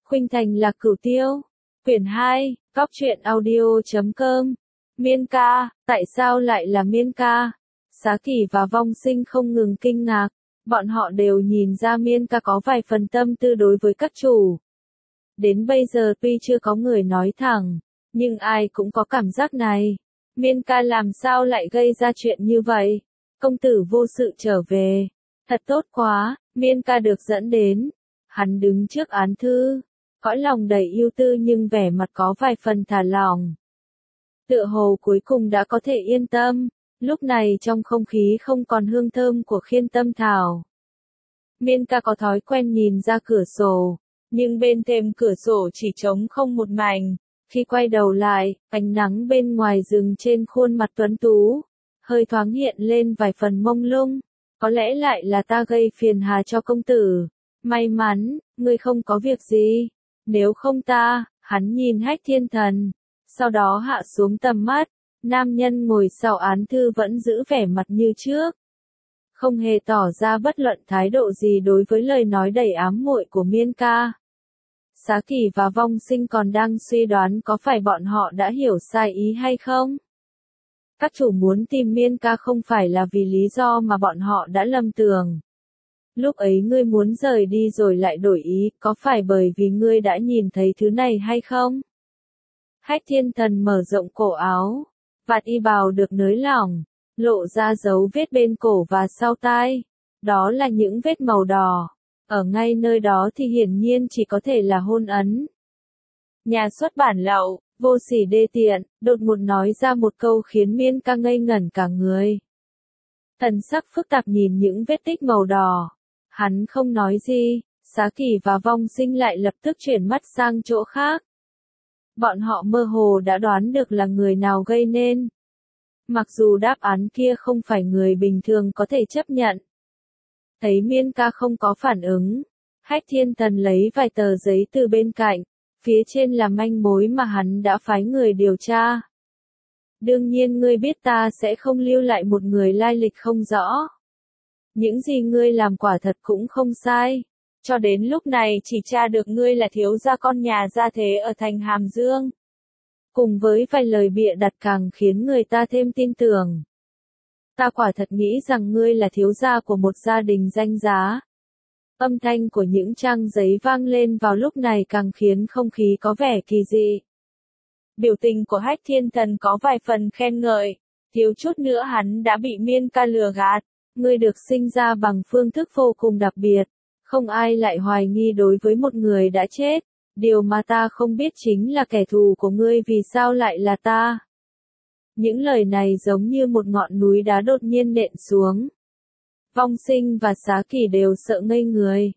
Khuynh Thành Lạc Cửu Tiêu. Quyển 2, Góc truyện audio.com. Miên ca, tại sao lại là Miên ca? Xá Kỳ và Vong Sinh không ngừng kinh ngạc, bọn họ đều nhìn ra Miên ca có vài phần tâm tư đối với các chủ. Đến bây giờ tuy chưa có người nói thẳng, nhưng ai cũng có cảm giác này. Miên ca làm sao lại gây ra chuyện như vậy? Công tử vô sự trở về. Thật tốt quá, Miên ca được dẫn đến. Hắn đứng trước án thư, cõi lòng đầy ưu tư nhưng vẻ mặt có vài phần thả lỏng. Tựa hồ cuối cùng đã có thể yên tâm, lúc này trong không khí không còn hương thơm của khiên tâm thảo. Miên ca có thói quen nhìn ra cửa sổ, nhưng bên thềm cửa sổ chỉ trống không một mảnh. Khi quay đầu lại, ánh nắng bên ngoài rừng trên khuôn mặt tuấn tú, hơi thoáng hiện lên vài phần mông lung. Có lẽ lại là ta gây phiền hà cho công tử. May mắn, ngươi không có việc gì. Nếu không ta, hắn nhìn Hách Thiên Thần. Sau đó hạ xuống tầm mắt, nam nhân ngồi sau án thư vẫn giữ vẻ mặt như trước. Không hề tỏ ra bất luận thái độ gì đối với lời nói đầy ám muội của Miên ca. Xá Kỳ và Vong Sinh còn đang suy đoán có phải bọn họ đã hiểu sai ý hay không? Các chủ muốn tìm Miên ca không phải là vì lý do mà bọn họ đã lầm tưởng. Lúc ấy ngươi muốn rời đi rồi lại đổi ý, có phải bởi vì ngươi đã nhìn thấy thứ này hay không? Hách Thiên Thần mở rộng cổ áo, vạt y bào được nới lỏng, lộ ra dấu vết bên cổ và sau tai. Đó là những vết màu đỏ. Ở ngay nơi đó thì hiển nhiên chỉ có thể là hôn ấn. Nhà xuất bản lậu, vô sỉ đê tiện, đột ngột nói ra một câu khiến Miên ca ngây ngẩn cả người. Thần sắc phức tạp nhìn những vết tích màu đỏ. Hắn không nói gì, Xá Kỳ và Vong Sinh lại lập tức chuyển mắt sang chỗ khác. Bọn họ mơ hồ đã đoán được là người nào gây nên. Mặc dù đáp án kia không phải người bình thường có thể chấp nhận. Thấy Miên ca không có phản ứng, Hách Thiên Thần lấy vài tờ giấy từ bên cạnh, phía trên là manh mối mà hắn đã phái người điều tra. Đương nhiên ngươi biết ta sẽ không lưu lại một người lai lịch không rõ. Những gì ngươi làm quả thật cũng không sai. Cho đến lúc này chỉ tra được ngươi là thiếu gia con nhà gia thế ở thành Hàm Dương. Cùng với vài lời bịa đặt càng khiến người ta thêm tin tưởng. Ta quả thật nghĩ rằng ngươi là thiếu gia của một gia đình danh giá. Âm thanh của những trang giấy vang lên vào lúc này càng khiến không khí có vẻ kỳ dị. Biểu tình của Hách Thiên Thần có vài phần khen ngợi, thiếu chút nữa hắn đã bị Miên ca lừa gạt. Ngươi được sinh ra bằng phương thức vô cùng đặc biệt, không ai lại hoài nghi đối với một người đã chết. Điều mà ta không biết chính là kẻ thù của ngươi vì sao lại là ta. Những lời này giống như một ngọn núi đá đột nhiên nện xuống. Vong Sinh và Xá Kỳ đều sợ ngây người.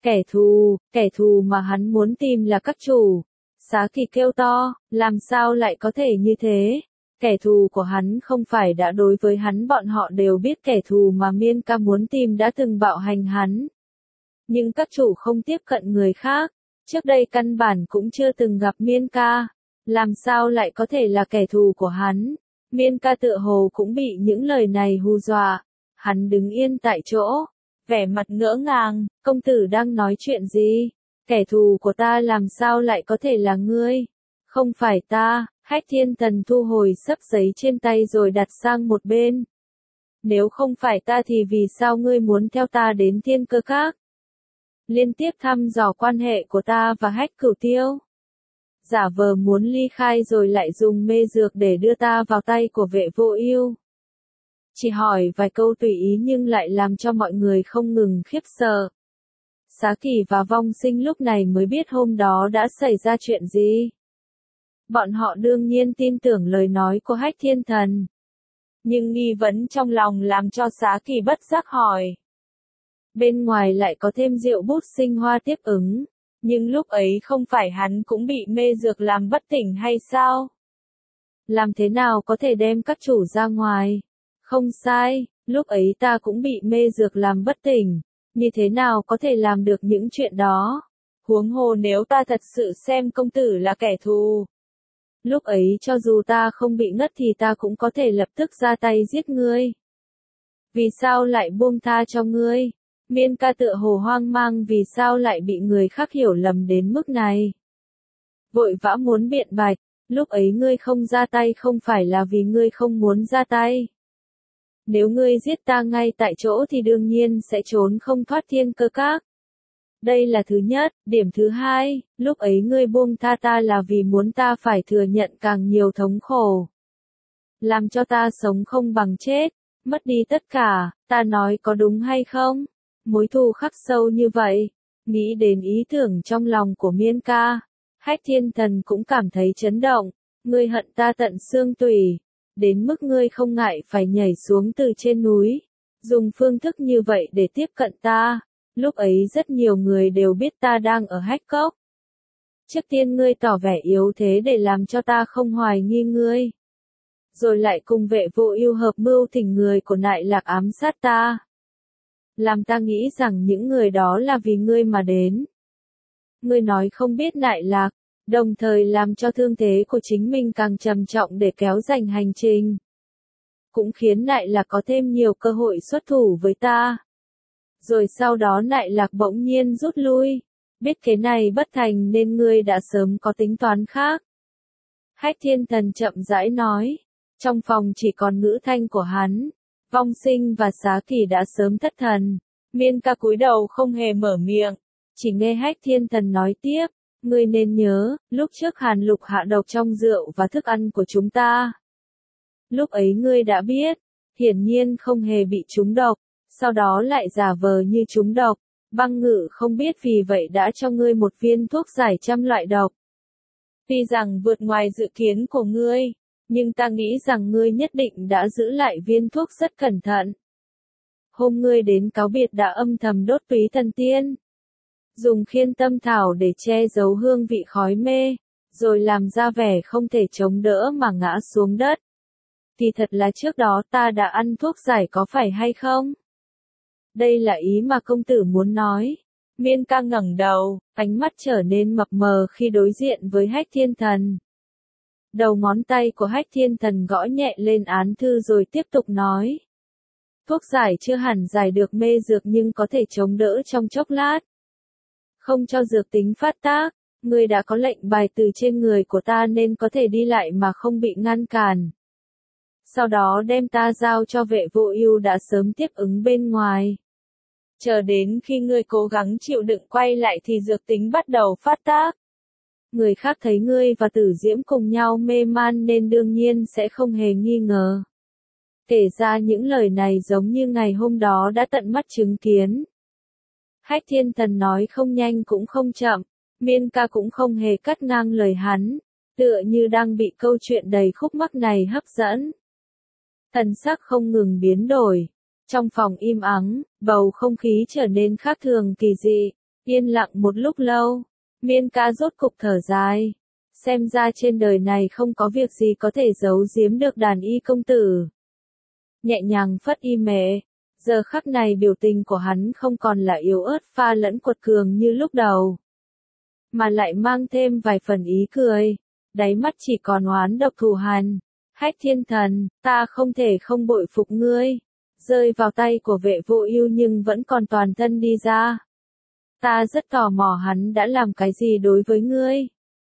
Kẻ thù mà hắn muốn tìm là các chủ. Xá Kỳ kêu to, làm sao lại có thể như thế? Kẻ thù của hắn không phải đã đối với hắn, bọn họ đều biết kẻ thù mà Miên ca muốn tìm đã từng bạo hành hắn. Nhưng các chủ không tiếp cận người khác. Trước đây căn bản cũng chưa từng gặp Miên ca. Làm sao lại có thể là kẻ thù của hắn? Miên ca tựa hồ cũng bị những lời này hù dọa. Hắn đứng yên tại chỗ, vẻ mặt ngỡ ngàng, công tử đang nói chuyện gì? Kẻ thù của ta làm sao lại có thể là ngươi? Không phải ta. Hách Thiên Thần thu hồi xấp giấy trên tay rồi đặt sang một bên. Nếu không phải ta thì vì sao ngươi muốn theo ta đến Thiên Cơ Các? Liên tiếp thăm dò quan hệ của ta và Hách Cửu Tiêu. Giả vờ muốn ly khai rồi lại dùng mê dược để đưa ta vào tay của Vệ Vô Ưu. Chỉ hỏi vài câu tùy ý nhưng lại làm cho mọi người không ngừng khiếp sợ. Xá Kỳ và Vong Sinh lúc này mới biết hôm đó đã xảy ra chuyện gì. Bọn họ đương nhiên tin tưởng lời nói của Hách Thiên Thần. Nhưng nghi vấn trong lòng làm cho Xá Kỳ bất giác hỏi. Bên ngoài lại có thêm rượu bút sinh hoa tiếp ứng. Nhưng lúc ấy không phải hắn cũng bị mê dược làm bất tỉnh hay sao? Làm thế nào có thể đem các chủ ra ngoài? Không sai, lúc ấy ta cũng bị mê dược làm bất tỉnh. Như thế nào có thể làm được những chuyện đó? Huống hồ nếu ta thật sự xem công tử là kẻ thù. Lúc ấy cho dù ta không bị ngất thì ta cũng có thể lập tức ra tay giết ngươi. Vì sao lại buông tha cho ngươi? Miên ca tựa hồ hoang mang vì sao lại bị người khác hiểu lầm đến mức này. Vội vã muốn biện bạch, lúc ấy ngươi không ra tay không phải là vì ngươi không muốn ra tay. Nếu ngươi giết ta ngay tại chỗ thì đương nhiên sẽ trốn không thoát thiên cơ các. Đây là thứ nhất, điểm thứ hai, lúc ấy ngươi buông tha ta là vì muốn ta phải thừa nhận càng nhiều thống khổ. Làm cho ta sống không bằng chết, mất đi tất cả, ta nói có đúng hay không? Mối thù khắc sâu như vậy, nghĩ đến ý tưởng trong lòng của Miên ca, Hách Thiên Thần cũng cảm thấy chấn động, ngươi hận ta tận xương tủy, đến mức ngươi không ngại phải nhảy xuống từ trên núi, dùng phương thức như vậy để tiếp cận ta. Lúc ấy rất nhiều người đều biết ta đang ở Hách Cốc. Trước tiên ngươi tỏ vẻ yếu thế để làm cho ta không hoài nghi ngươi. Rồi lại cùng Vệ Vô Ưu hợp mưu thỉnh người của Nại Lạc ám sát ta. Làm ta nghĩ rằng những người đó là vì ngươi mà đến. Ngươi nói không biết Nại Lạc, đồng thời làm cho thương thế của chính mình càng trầm trọng để kéo dài hành trình. Cũng khiến Nại Lạc có thêm nhiều cơ hội xuất thủ với ta. Rồi sau đó Nại Lạc bỗng nhiên rút lui, biết cái này bất thành nên ngươi đã sớm có tính toán khác. Hách Thiên Thần chậm rãi nói, trong phòng chỉ còn ngữ thanh của hắn, Vong Sinh và Xá Kỳ đã sớm thất thần, Miên ca cúi đầu không hề mở miệng, chỉ nghe Hách Thiên Thần nói tiếp, ngươi nên nhớ, lúc trước Hàn Lục hạ độc trong rượu và thức ăn của chúng ta. Lúc ấy ngươi đã biết, hiển nhiên không hề bị trúng độc. Sau đó lại giả vờ như trúng độc, Băng Ngự không biết vì vậy đã cho ngươi một viên thuốc giải 100 loại độc. Tuy rằng vượt ngoài dự kiến của ngươi, nhưng ta nghĩ rằng ngươi nhất định đã giữ lại viên thuốc rất cẩn thận. Hôm ngươi đến cáo biệt đã âm thầm đốt túy thần tiên. Dùng khiên tâm thảo để che giấu hương vị khói mê, rồi làm ra vẻ không thể chống đỡ mà ngã xuống đất. Thì thật là trước đó ta đã ăn thuốc giải có phải hay không? Đây là ý mà công tử muốn nói. Miên ca ngẩng đầu, ánh mắt trở nên mập mờ khi đối diện với Hách Thiên Thần. Đầu ngón tay của Hách Thiên Thần gõ nhẹ lên án thư rồi tiếp tục nói. Thuốc giải chưa hẳn giải được mê dược nhưng có thể chống đỡ trong chốc lát. Không cho dược tính phát tác, ngươi đã có lệnh bài từ trên người của ta nên có thể đi lại mà không bị ngăn cản. Sau đó đem ta giao cho Vệ Vô Ưu đã sớm tiếp ứng bên ngoài. Chờ đến khi ngươi cố gắng chịu đựng quay lại thì dược tính bắt đầu phát tác. Người khác thấy ngươi và Tử Diễm cùng nhau mê man nên đương nhiên sẽ không hề nghi ngờ. Kể ra những lời này giống như ngày hôm đó đã tận mắt chứng kiến. Hách Thiên Thần nói không nhanh cũng không chậm, Miên ca cũng không hề cắt ngang lời hắn, tựa như đang bị câu chuyện đầy khúc mắc này hấp dẫn. Thần sắc không ngừng biến đổi. Trong phòng im ắng, bầu không khí trở nên khác thường kỳ dị, yên lặng một lúc lâu, Miên ca rốt cục thở dài. Xem ra trên đời này không có việc gì có thể giấu giếm được đàn y công tử. Nhẹ nhàng phất y mẹ, giờ khắc này biểu tình của hắn không còn là yếu ớt pha lẫn quật cường như lúc đầu, mà lại mang thêm vài phần ý cười, đáy mắt chỉ còn oán độc thù hằn. Hách Thiên Thần, ta không thể không bội phục ngươi. Rơi vào tay của Vệ Vô Ưu nhưng vẫn còn toàn thân đi ra. Ta rất tò mò hắn đã làm cái gì đối với ngươi.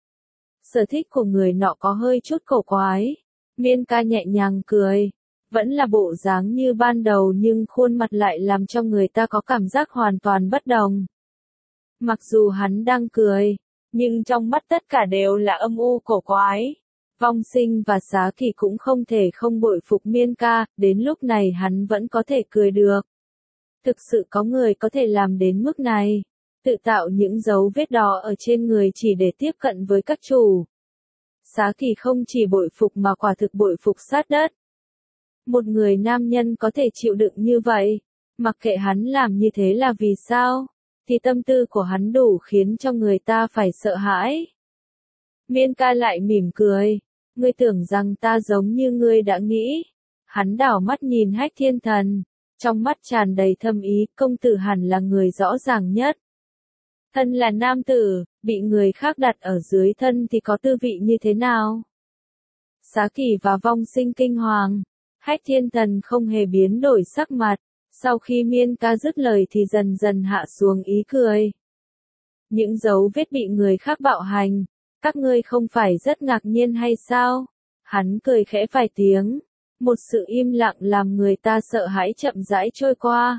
Sở thích của người nọ có hơi chút cổ quái. Miên ca nhẹ nhàng cười. Vẫn là bộ dáng như ban đầu nhưng khuôn mặt lại làm cho người ta có cảm giác hoàn toàn bất đồng. Mặc dù hắn đang cười, nhưng trong mắt tất cả đều là âm u cổ quái. Vong Sinh và Xá Kỳ cũng không thể không bội phục Miên ca, đến lúc này hắn vẫn có thể cười được. Thực sự có người có thể làm đến mức này, tự tạo những dấu vết đỏ ở trên người chỉ để tiếp cận với các chủ. Xá Kỳ không chỉ bội phục mà quả thực bội phục sát đất. Một người nam nhân có thể chịu đựng như vậy, mặc kệ hắn làm như thế là vì sao, thì tâm tư của hắn đủ khiến cho người ta phải sợ hãi. Miên ca lại mỉm cười. Ngươi tưởng rằng ta giống như ngươi đã nghĩ. Hắn đảo mắt nhìn Hách Thiên Thần, trong mắt tràn đầy thâm ý, công tử hẳn là người rõ ràng nhất. Thân là nam tử, bị người khác đặt ở dưới thân thì có tư vị như thế nào? Xá Kỳ và Vong Sinh kinh hoàng, Hách Thiên Thần không hề biến đổi sắc mặt, Sau khi Miên ca dứt lời thì dần dần hạ xuống ý cười. Những dấu vết bị người khác bạo hành, các ngươi không phải rất ngạc nhiên hay sao? Hắn cười khẽ vài tiếng, một sự im lặng làm người ta sợ hãi chậm rãi trôi qua.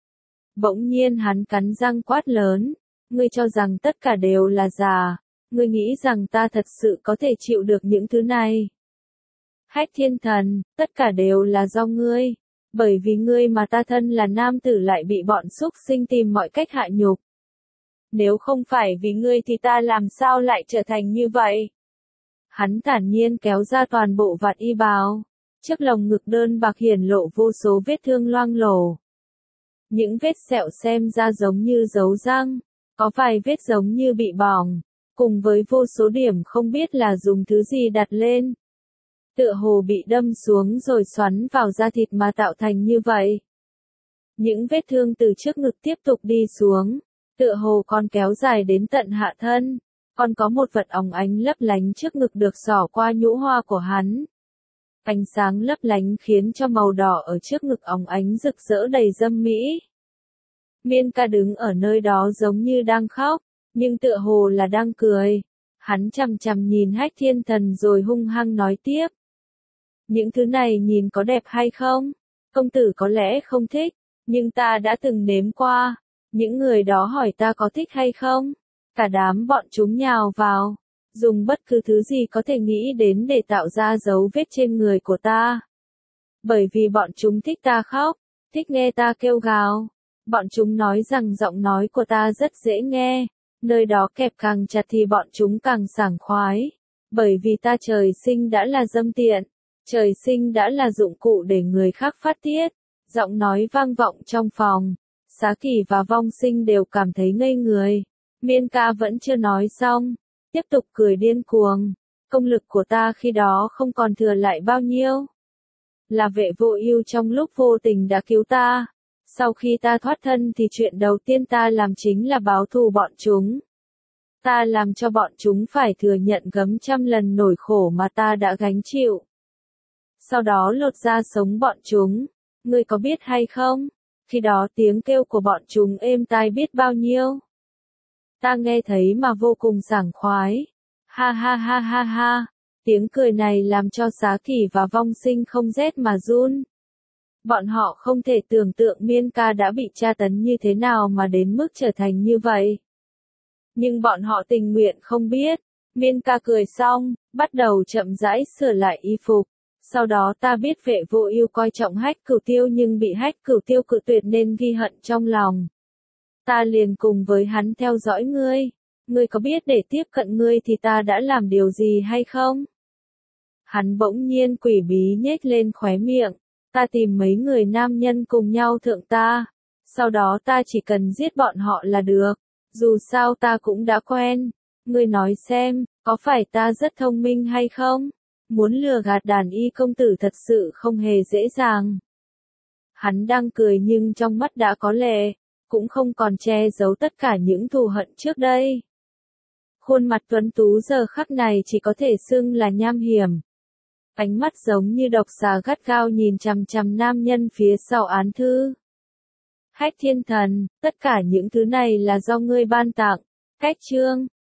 Bỗng nhiên hắn cắn răng quát lớn, ngươi cho rằng tất cả đều là giả, ngươi nghĩ rằng ta thật sự có thể chịu được những thứ này. Hách Thiên Thần, tất cả đều là do ngươi, bởi vì ngươi mà ta thân là nam tử lại bị bọn súc sinh tìm mọi cách hạ nhục. Nếu không phải vì ngươi thì ta làm sao lại trở thành như vậy? Hắn thản nhiên kéo ra toàn bộ vạt y bào, trước lồng ngực đơn bạc hiển lộ vô số vết thương loang lổ. Những vết sẹo xem ra giống như dấu răng, có vài vết giống như bị bỏng, cùng với vô số điểm không biết là dùng thứ gì đặt lên. Tựa hồ bị đâm xuống rồi xoắn vào da thịt mà tạo thành như vậy. Những vết thương từ trước ngực tiếp tục đi xuống, tựa hồ còn kéo dài đến tận hạ thân, còn có một vật óng ánh lấp lánh trước ngực được xỏ qua nhũ hoa của hắn. Ánh sáng lấp lánh khiến cho màu đỏ ở trước ngực óng ánh rực rỡ đầy dâm mỹ. Miên ca đứng ở nơi đó giống như đang khóc, nhưng tựa hồ là đang cười. Hắn chằm chằm nhìn Hách Thiên Thần rồi hung hăng nói tiếp. Những thứ này nhìn có đẹp hay không? Công tử có lẽ không thích, nhưng ta đã từng nếm qua. Những người đó hỏi ta có thích hay không? Cả đám bọn chúng nhào vào, dùng bất cứ thứ gì có thể nghĩ đến để tạo ra dấu vết trên người của ta. Bởi vì bọn chúng thích ta khóc, thích nghe ta kêu gào. Bọn chúng nói rằng giọng nói của ta rất dễ nghe, nơi đó kẹp càng chặt thì bọn chúng càng sảng khoái. Bởi vì ta trời sinh đã là dâm tiện, trời sinh đã là dụng cụ để người khác phát tiết. Giọng nói vang vọng trong phòng, Xá Kỳ và Vong Sinh đều cảm thấy ngây người. Miên ca vẫn chưa nói xong, tiếp tục cười điên cuồng. Công lực của ta khi đó không còn thừa lại bao nhiêu. Là Vệ Vô Ưu trong lúc vô tình đã cứu ta. Sau khi ta thoát thân thì chuyện đầu tiên ta làm chính là báo thù bọn chúng. Ta làm cho bọn chúng phải thừa nhận gấp trăm lần nỗi khổ mà ta đã gánh chịu. Sau đó lột da sống bọn chúng. Ngươi có biết hay không? Khi đó tiếng kêu của bọn chúng êm tai biết bao nhiêu. Ta nghe thấy mà vô cùng sảng khoái. Ha ha ha ha ha. Tiếng cười này làm cho Xá Kỳ và Vong Sinh không rét mà run. Bọn họ không thể tưởng tượng Miên ca đã bị tra tấn như thế nào mà đến mức trở thành như vậy. Nhưng bọn họ tình nguyện không biết. Miên ca cười xong, bắt đầu chậm rãi sửa lại y phục. Sau đó ta biết Vệ Vô Ưu coi trọng Hách Cửu Tiêu nhưng bị Hách Cửu Tiêu cự tuyệt nên ghi hận trong lòng. Ta liền cùng với hắn theo dõi ngươi. Ngươi có biết để tiếp cận ngươi thì ta đã làm điều gì hay không? Hắn bỗng nhiên quỷ bí nhếch lên khóe miệng. Ta tìm mấy người nam nhân cùng nhau thượng ta. Sau đó ta chỉ cần giết bọn họ là được. Dù sao ta cũng đã quen. Ngươi nói xem, có phải ta rất thông minh hay không? Muốn lừa gạt đàn y công tử thật sự không hề dễ dàng. Hắn đang cười nhưng trong mắt đã có lệ, cũng không còn che giấu tất cả những thù hận trước đây. Khuôn mặt tuấn tú giờ khắc này chỉ có thể xưng là nham hiểm. Ánh mắt giống như độc xà gắt gao nhìn chằm chằm nam nhân phía sau án thư. Hách Thiên Thần, tất cả những thứ này là do ngươi ban tặng. Cách chương